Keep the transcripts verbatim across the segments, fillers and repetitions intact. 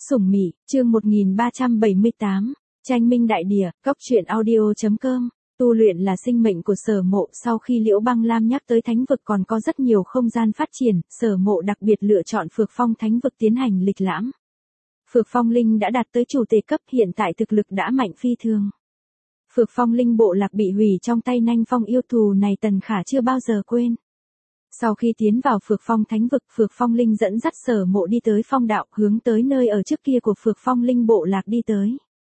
Sủng Mị, chương một nghìn ba trăm bảy mươi tám, Tranh Minh Đại Địa, Cốc truyện audio chấm com. Tu luyện là sinh mệnh của Sở Mộ, sau khi Liễu Băng Lam nhắc tới thánh vực còn có rất nhiều không gian phát triển, Sở Mộ đặc biệt lựa chọn Phược Phong thánh vực tiến hành lịch lãm. Phược Phong linh đã đạt tới chủ tề cấp, hiện tại thực lực đã mạnh phi thường. Phược Phong linh bộ lạc bị hủy trong tay Nanh Phong yêu thù này Tần Khả chưa bao giờ quên. Sau khi tiến vào Phược Phong thánh vực, Phược Phong linh dẫn dắt Sở Mộ đi tới phong đạo, hướng tới nơi ở trước kia của Phược Phong linh bộ lạc đi tới.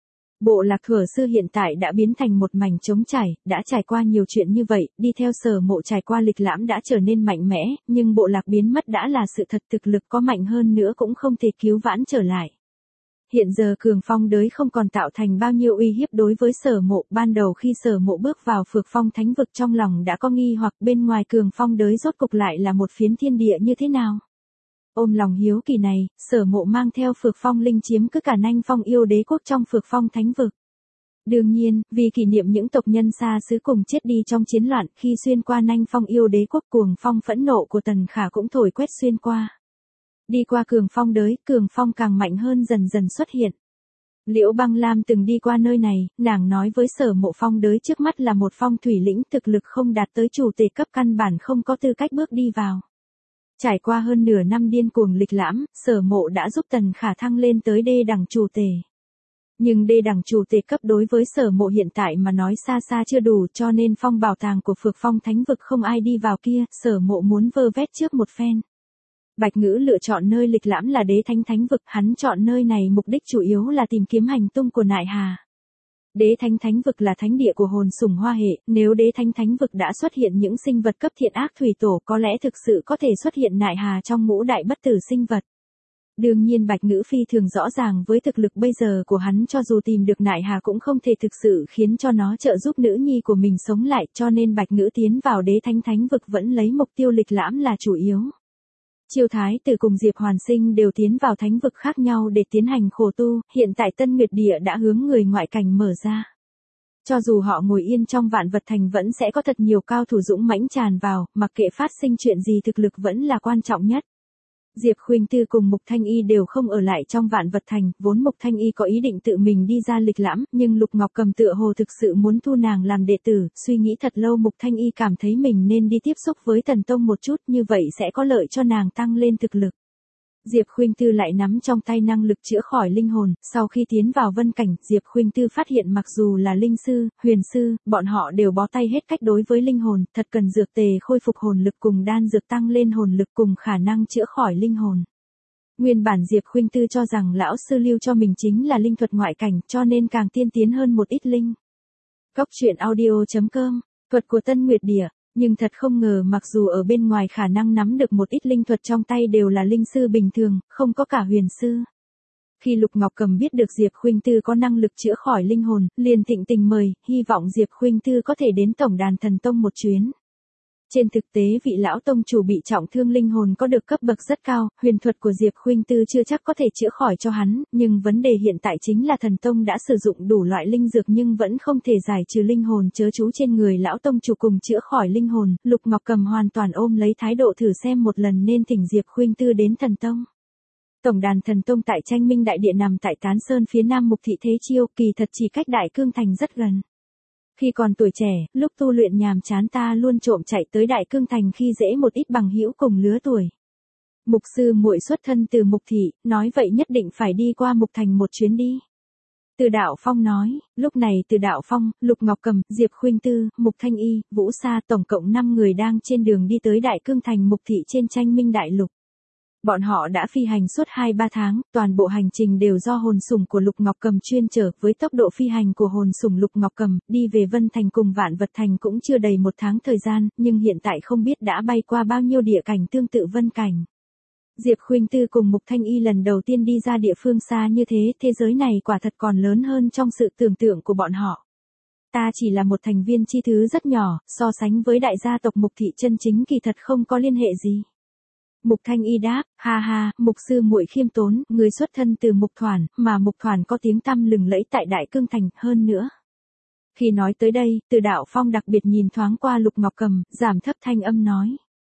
Bộ lạc Thuở Sư hiện tại đã biến thành một mảnh trống trải, đã trải qua nhiều chuyện như vậy, đi theo Sở Mộ trải qua lịch lãm đã trở nên mạnh mẽ, nhưng bộ lạc biến mất đã là sự thật, thực lực có mạnh hơn nữa cũng không thể cứu vãn trở lại. Hiện giờ Cường Phong đới không còn tạo thành bao nhiêu uy hiếp đối với Sở Mộ, ban đầu khi Sở Mộ bước vào Phược Phong thánh vực trong lòng đã có nghi hoặc bên ngoài Cường Phong đới rốt cục lại là một phiến thiên địa như thế nào. Ôm lòng hiếu kỳ này, Sở Mộ mang theo Phược Phong linh chiếm cứ cả Nanh Phong yêu đế quốc trong Phược Phong thánh vực. Đương nhiên, vì kỷ niệm những tộc nhân xa xứ cùng chết đi trong chiến loạn, khi xuyên qua Nanh Phong yêu đế quốc, cuồng phong phẫn nộ của Tần Khả cũng thổi quét xuyên qua. Đi qua Cường Phong đới, Cường Phong càng mạnh hơn dần dần xuất hiện. Liễu Băng Lam từng đi qua nơi này, nàng nói với Sở Mộ phong đới trước mắt là một phong thủy lĩnh, thực lực không đạt tới chủ tề cấp, căn bản không có tư cách bước đi vào. Trải qua hơn nửa năm điên cuồng lịch lãm, Sở Mộ đã giúp Tần Khả thăng lên tới đê đẳng chủ tề. Nhưng đê đẳng chủ tề cấp đối với Sở Mộ hiện tại mà nói xa xa chưa đủ, cho nên phong bảo tàng của Phược Phong thánh vực không ai đi vào kia, Sở Mộ muốn vơ vét trước một phen. Bạch Ngữ lựa chọn nơi lịch lãm là Đế Thánh thánh vực, hắn chọn nơi này mục đích chủ yếu là tìm kiếm hành tung của Nại Hà. Đế Thánh thánh vực là thánh địa của hồn sủng hoa hệ, nếu Đế Thánh thánh vực đã xuất hiện những sinh vật cấp thiện ác thủy tổ, có lẽ thực sự có thể xuất hiện Nại Hà trong ngũ đại bất tử sinh vật. Đương nhiên Bạch Ngữ phi thường rõ ràng với thực lực bây giờ của hắn, cho dù tìm được Nại Hà cũng không thể thực sự khiến cho nó trợ giúp nữ nhi của mình sống lại, cho nên Bạch Ngữ tiến vào Đế Thánh thánh vực vẫn lấy mục tiêu lịch lãm là chủ yếu. Chiêu Thái Tử cùng Diệp Hoàn Sinh đều tiến vào thánh vực khác nhau để tiến hành khổ tu, hiện tại Tân Nguyệt Địa đã hướng người ngoại cảnh mở ra. Cho dù họ ngồi yên trong Vạn Vật Thành vẫn sẽ có thật nhiều cao thủ dũng mãnh tràn vào, mặc kệ phát sinh chuyện gì thực lực vẫn là quan trọng nhất. Diệp Khuynh Tư cùng Mục Thanh Y đều không ở lại trong Vạn Vật Thành, vốn Mục Thanh Y có ý định tự mình đi ra lịch lãm, nhưng Lục Ngọc Cầm tựa hồ thực sự muốn thu nàng làm đệ tử, suy nghĩ thật lâu Mục Thanh Y cảm thấy mình nên đi tiếp xúc với Thần Tông một chút, như vậy sẽ có lợi cho nàng tăng lên thực lực. Diệp Khuynh Tư lại nắm trong tay năng lực chữa khỏi linh hồn, sau khi tiến vào vân cảnh, Diệp Khuynh Tư phát hiện mặc dù là linh sư, huyền sư, bọn họ đều bó tay hết cách đối với linh hồn, thật cần dược tề khôi phục hồn lực cùng đan dược tăng lên hồn lực cùng khả năng chữa khỏi linh hồn. Nguyên bản Diệp Khuynh Tư cho rằng lão sư lưu cho mình chính là linh thuật ngoại cảnh, cho nên càng tiên tiến hơn một ít linh. Cốc truyện audio chấm com, thuật của Tân Nguyệt Địa. Nhưng thật không ngờ mặc dù ở bên ngoài khả năng nắm được một ít linh thuật trong tay đều là linh sư bình thường, không có cả huyền sư. Khi Lục Ngọc Cầm biết được Diệp Khuynh Tư có năng lực chữa khỏi linh hồn, liền thịnh tình mời, hy vọng Diệp Khuynh Tư có thể đến Tổng đàn Thần Tông một chuyến. Trên thực tế vị lão tông chủ bị trọng thương linh hồn có được cấp bậc rất cao, huyền thuật của Diệp Khuynh Tư chưa chắc có thể chữa khỏi cho hắn, nhưng vấn đề hiện tại chính là Thần Tông đã sử dụng đủ loại linh dược nhưng vẫn không thể giải trừ linh hồn chớ chú trên người lão tông chủ cùng chữa khỏi linh hồn, Lục Ngọc Cầm hoàn toàn ôm lấy thái độ thử xem một lần nên thỉnh Diệp Khuynh Tư đến Thần Tông. Tổng đàn Thần Tông tại Tranh Minh Đại Địa nằm tại Tán Sơn phía nam Mục Thị Thế Chiêu, kỳ thật chỉ cách Đại Cương Thành rất gần. Khi còn tuổi trẻ, lúc tu luyện nhàm chán ta luôn trộm chạy tới Đại Cương Thành khi dễ một ít bằng hữu cùng lứa tuổi. Mục sư muội xuất thân từ Mục Thị, nói vậy nhất định phải đi qua Mục Thành một chuyến đi. Từ Đạo Phong nói, lúc này Từ Đạo Phong, Lục Ngọc Cầm, Diệp Khuynh Tư, Mục Thanh Y, Vũ Sa tổng cộng năm người đang trên đường đi tới Đại Cương Thành Mục Thị trên Tranh Minh Đại Lục. Bọn họ đã phi hành suốt hai ba tháng, toàn bộ hành trình đều do hồn sủng của Lục Ngọc Cầm chuyên chở, với tốc độ phi hành của hồn sủng Lục Ngọc Cầm, đi về Vân Thành cùng Vạn Vật Thành cũng chưa đầy một tháng thời gian, nhưng hiện tại không biết đã bay qua bao nhiêu địa cảnh tương tự Vân Cảnh. Diệp Khuynh Tư cùng Mục Thanh Y lần đầu tiên đi ra địa phương xa như thế, thế giới này quả thật còn lớn hơn trong sự tưởng tượng của bọn họ. Ta chỉ là một thành viên chi thứ rất nhỏ, so sánh với đại gia tộc Mục Thị chân chính kỳ thật không có liên hệ gì. Mục Thanh Y đáp, ha ha, Mục sư muội khiêm tốn, người xuất thân từ Mục Thoản, mà Mục Thoản có tiếng tăm lừng lẫy tại Đại Cương Thành, hơn nữa. Khi nói tới đây, Từ Đạo Phong đặc biệt nhìn thoáng qua Lục Ngọc Cầm, giảm thấp thanh âm nói.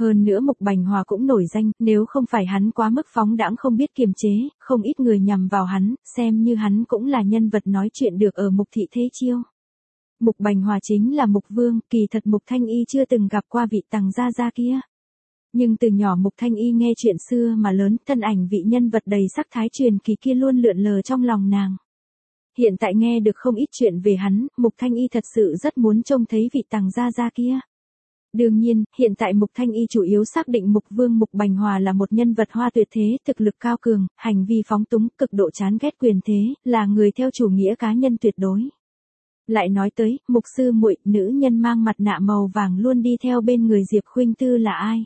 Hơn nữa Mục Bành Hòa cũng nổi danh, nếu không phải hắn quá mức phóng đãng không biết kiềm chế, không ít người nhằm vào hắn, xem như hắn cũng là nhân vật nói chuyện được ở Mục thị thế chiêu. Mục Bành Hòa chính là Mục Vương, kỳ thật Mục Thanh Y chưa từng gặp qua vị Tằng gia gia kia. Nhưng từ nhỏ Mục Thanh Y nghe chuyện xưa mà lớn, thân ảnh vị nhân vật đầy sắc thái truyền kỳ kia luôn lượn lờ trong lòng nàng. Hiện tại nghe được không ít chuyện về hắn, Mục Thanh Y thật sự rất muốn trông thấy vị Tằng gia gia kia. Đương nhiên, hiện tại Mục Thanh Y chủ yếu xác định Mục Vương Mục Bành Hòa là một nhân vật hoa tuyệt thế, thực lực cao cường, hành vi phóng túng, cực độ chán ghét quyền thế, là người theo chủ nghĩa cá nhân tuyệt đối. Lại nói tới, Mục sư muội, nữ nhân mang mặt nạ màu vàng luôn đi theo bên người Diệp Khuynh Tư là ai?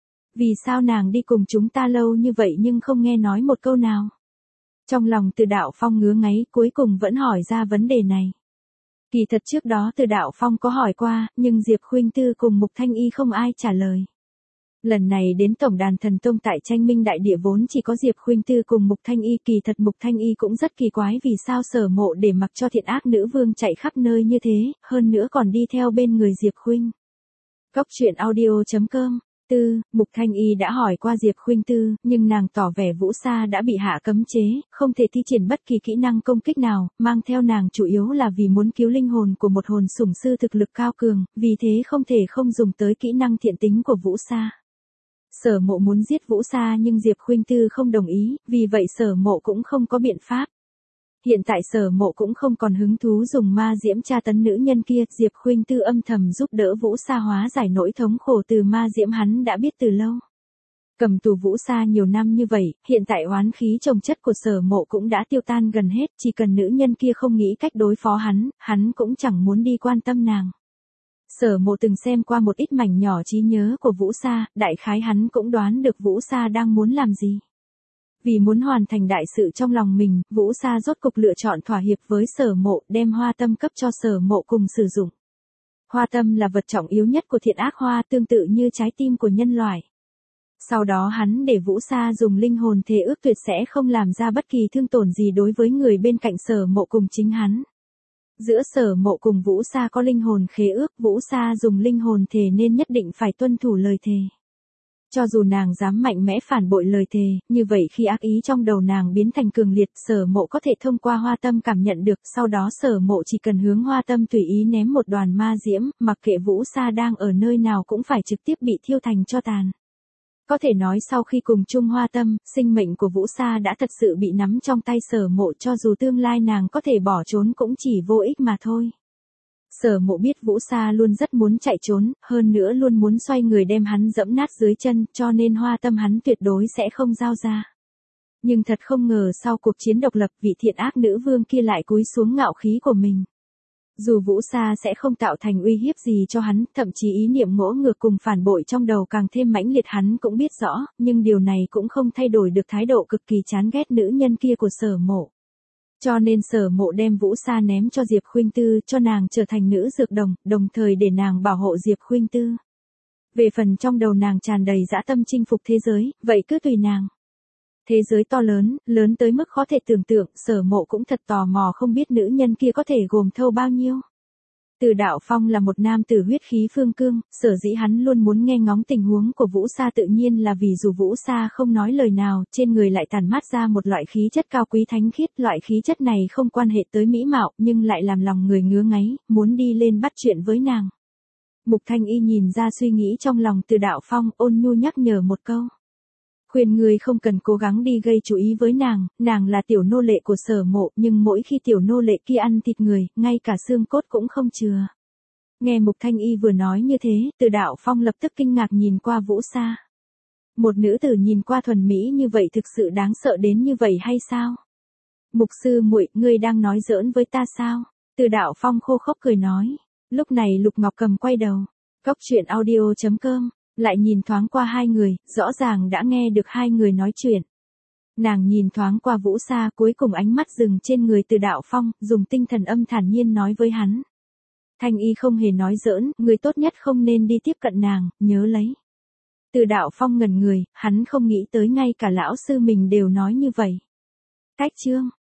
Vì sao nàng đi cùng chúng ta lâu như vậy nhưng không nghe nói một câu nào? Trong lòng Từ Đạo Phong ngứa ngáy, cuối cùng vẫn hỏi ra vấn đề này. Kỳ thật trước đó Từ Đạo Phong có hỏi qua, nhưng Diệp Khuynh Tư cùng Mục Thanh Y không ai trả lời. Lần này đến Tổng đàn Thần Tông tại Tranh Minh Đại Địa vốn chỉ có Diệp Khuynh Tư cùng Mục Thanh Y, kỳ thật Mục Thanh Y cũng rất kỳ quái vì sao Sở Mộ để mặc cho thiện ác nữ vương chạy khắp nơi như thế, hơn nữa còn đi theo bên người Diệp Khuynh. Góc truyện audio chấm com. Tư, Mục Thanh Y đã hỏi qua Diệp Khuynh Tư, nhưng nàng tỏ vẻ Vũ Sa đã bị hạ cấm chế, không thể thi triển bất kỳ kỹ năng công kích nào, mang theo nàng chủ yếu là vì muốn cứu linh hồn của một hồn sủng sư thực lực cao cường, vì thế không thể không dùng tới kỹ năng thiện tính của Vũ Sa. Sở Mộ muốn giết Vũ Sa nhưng Diệp Khuynh Tư không đồng ý, vì vậy Sở Mộ cũng không có biện pháp. Hiện tại Sở Mộ cũng không còn hứng thú dùng ma diễm tra tấn nữ nhân kia, Diệp Khuynh Tư âm thầm giúp đỡ Vũ Sa hóa giải nỗi thống khổ từ ma diễm hắn đã biết từ lâu. Cầm tù Vũ Sa nhiều năm như vậy, hiện tại oán khí chồng chất của Sở Mộ cũng đã tiêu tan gần hết, chỉ cần nữ nhân kia không nghĩ cách đối phó hắn, hắn cũng chẳng muốn đi quan tâm nàng. Sở Mộ từng xem qua một ít mảnh nhỏ trí nhớ của Vũ Sa, đại khái hắn cũng đoán được Vũ Sa đang muốn làm gì. Vì muốn hoàn thành đại sự trong lòng mình, Vũ Sa rốt cục lựa chọn thỏa hiệp với Sở Mộ, đem hoa tâm cấp cho Sở Mộ cùng sử dụng. Hoa tâm là vật trọng yếu nhất của thiện ác hoa, tương tự như trái tim của nhân loại. Sau đó hắn để Vũ Sa dùng linh hồn thề ước tuyệt sẽ không làm ra bất kỳ thương tổn gì đối với người bên cạnh Sở Mộ cùng chính hắn. Giữa Sở Mộ cùng Vũ Sa có linh hồn khế ước, Vũ Sa dùng linh hồn thề nên nhất định phải tuân thủ lời thề. Cho dù nàng dám mạnh mẽ phản bội lời thề, như vậy khi ác ý trong đầu nàng biến thành cường liệt, Sở Mộ có thể thông qua hoa tâm cảm nhận được, sau đó Sở Mộ chỉ cần hướng hoa tâm tùy ý ném một đoàn ma diễm, mặc kệ Vũ Sa đang ở nơi nào cũng phải trực tiếp bị thiêu thành tro tàn. Có thể nói sau khi cùng chung hoa tâm, sinh mệnh của Vũ Sa đã thật sự bị nắm trong tay Sở Mộ, cho dù tương lai nàng có thể bỏ trốn cũng chỉ vô ích mà thôi. Sở Mộ biết Vũ Sa luôn rất muốn chạy trốn, hơn nữa luôn muốn xoay người đem hắn dẫm nát dưới chân, cho nên hoa tâm hắn tuyệt đối sẽ không giao ra. Nhưng thật không ngờ sau cuộc chiến độc lập, vị thiện ác nữ vương kia lại cúi xuống ngạo khí của mình. Dù Vũ Sa sẽ không tạo thành uy hiếp gì cho hắn, thậm chí ý niệm ngỗ ngược cùng phản bội trong đầu càng thêm mãnh liệt hắn cũng biết rõ, nhưng điều này cũng không thay đổi được thái độ cực kỳ chán ghét nữ nhân kia của Sở Mộ. Cho nên Sở Mộ đem Vũ Sa ném cho Diệp Khuynh Tư, cho nàng trở thành nữ dược đồng, đồng thời để nàng bảo hộ Diệp Khuynh Tư. Về phần trong đầu nàng tràn đầy dã tâm chinh phục thế giới, vậy cứ tùy nàng. Thế giới to lớn, lớn tới mức khó thể tưởng tượng, Sở Mộ cũng thật tò mò không biết nữ nhân kia có thể gồm thâu bao nhiêu. Từ Đạo Phong là một nam tử huyết khí phương cương, sở dĩ hắn luôn muốn nghe ngóng tình huống của Vũ Sa tự nhiên là vì dù Vũ Sa không nói lời nào, trên người lại tản mát ra một loại khí chất cao quý thánh khiết, loại khí chất này không quan hệ tới mỹ mạo, nhưng lại làm lòng người ngứa ngáy, muốn đi lên bắt chuyện với nàng. Mục Thanh Y nhìn ra suy nghĩ trong lòng Từ Đạo Phong, ôn nhu nhắc nhở một câu. Khuyên người không cần cố gắng đi gây chú ý với nàng, nàng là tiểu nô lệ của Sở Mộ, nhưng mỗi khi tiểu nô lệ kia ăn thịt người, ngay cả xương cốt cũng không chừa. Nghe Mục Thanh Y vừa nói như thế, Từ Đạo Phong lập tức kinh ngạc nhìn qua Vũ Sa. Một nữ tử nhìn qua thuần mỹ như vậy thực sự đáng sợ đến như vậy hay sao? Mục sư muội, ngươi đang nói giỡn với ta sao? Từ Đạo Phong khô khốc cười nói. Lúc này Lục Ngọc Cầm quay đầu. Góc truyện audio chấm com. Lại nhìn thoáng qua hai người, rõ ràng đã nghe được hai người nói chuyện. Nàng nhìn thoáng qua Vũ Sa, cuối cùng ánh mắt dừng trên người Từ Đạo Phong, dùng tinh thần âm thản nhiên nói với hắn. Thanh Y không hề nói giỡn, người tốt nhất không nên đi tiếp cận nàng, nhớ lấy. Từ Đạo Phong ngẩn người, hắn không nghĩ tới ngay cả lão sư mình đều nói như vậy. Cách chương